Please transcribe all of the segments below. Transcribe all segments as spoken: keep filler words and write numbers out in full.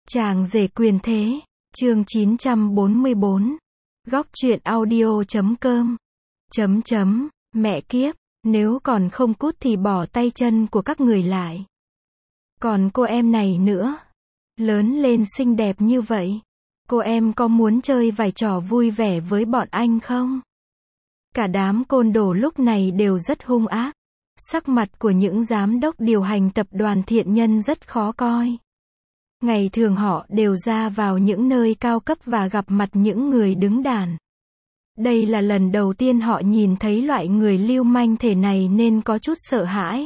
Chàng rể quyền thế, chương chín trăm bốn mươi bốn. Góc truyện audio chấm com. Chấm chấm, mẹ kiếp, nếu còn không cút thì bỏ tay chân của các người lại. Còn cô em này nữa, lớn lên xinh đẹp như vậy, cô em có muốn chơi vài trò vui vẻ với bọn anh không? Cả đám côn đồ lúc này đều rất hung ác. Sắc mặt của những giám đốc điều hành tập đoàn thiện nhân rất khó coi. Ngày thường họ đều ra vào những nơi cao cấp và gặp mặt những người đứng đàn. Đây là lần đầu tiên họ nhìn thấy loại người lưu manh thể này nên có chút sợ hãi.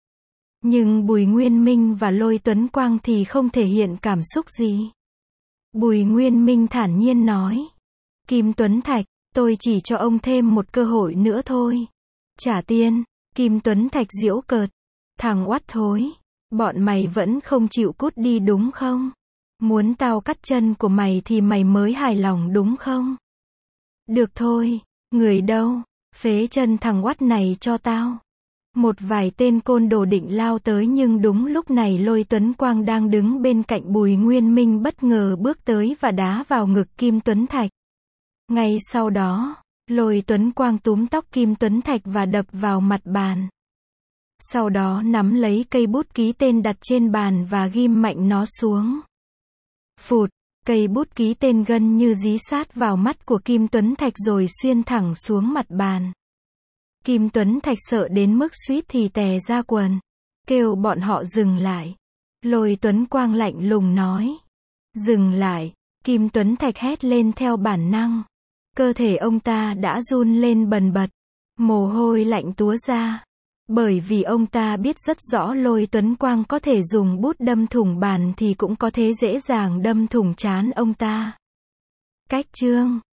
Nhưng Bùi Nguyên Minh và Lôi Tuấn Quang thì không thể hiện cảm xúc gì. Bùi Nguyên Minh thản nhiên nói: Kim Tuấn Thạch, tôi chỉ cho ông thêm một cơ hội nữa thôi. Trả tiền. Kim Tuấn Thạch giễu cợt: Thằng oắt thối, bọn mày vẫn không chịu cút đi đúng không? Muốn tao cắt chân của mày thì mày mới hài lòng đúng không? Được thôi, người đâu, phế chân thằng oắt này cho tao. Một vài tên côn đồ định lao tới nhưng đúng lúc này Lôi Tuấn Quang đang đứng bên cạnh Bùi Nguyên Minh bất ngờ bước tới và đá vào ngực Kim Tuấn Thạch. Ngay sau đó, Lôi Tuấn Quang túm tóc Kim Tuấn Thạch và đập vào mặt bàn. Sau đó nắm lấy cây bút ký tên đặt trên bàn và ghim mạnh nó xuống. Phụt, cây bút ký tên gần như dí sát vào mắt của Kim Tuấn Thạch rồi xuyên thẳng xuống mặt bàn. Kim Tuấn Thạch sợ đến mức suýt thì tè ra quần. Kêu bọn họ dừng lại. Lôi Tuấn Quang lạnh lùng nói: Dừng lại. Kim Tuấn Thạch hét lên theo bản năng. Cơ thể ông ta đã run lên bần bật. Mồ hôi lạnh túa ra. Bởi vì ông ta biết rất rõ Lôi Tuấn Quang có thể dùng bút đâm thủng bàn thì cũng có thể dễ dàng đâm thủng trán ông ta. Cách chương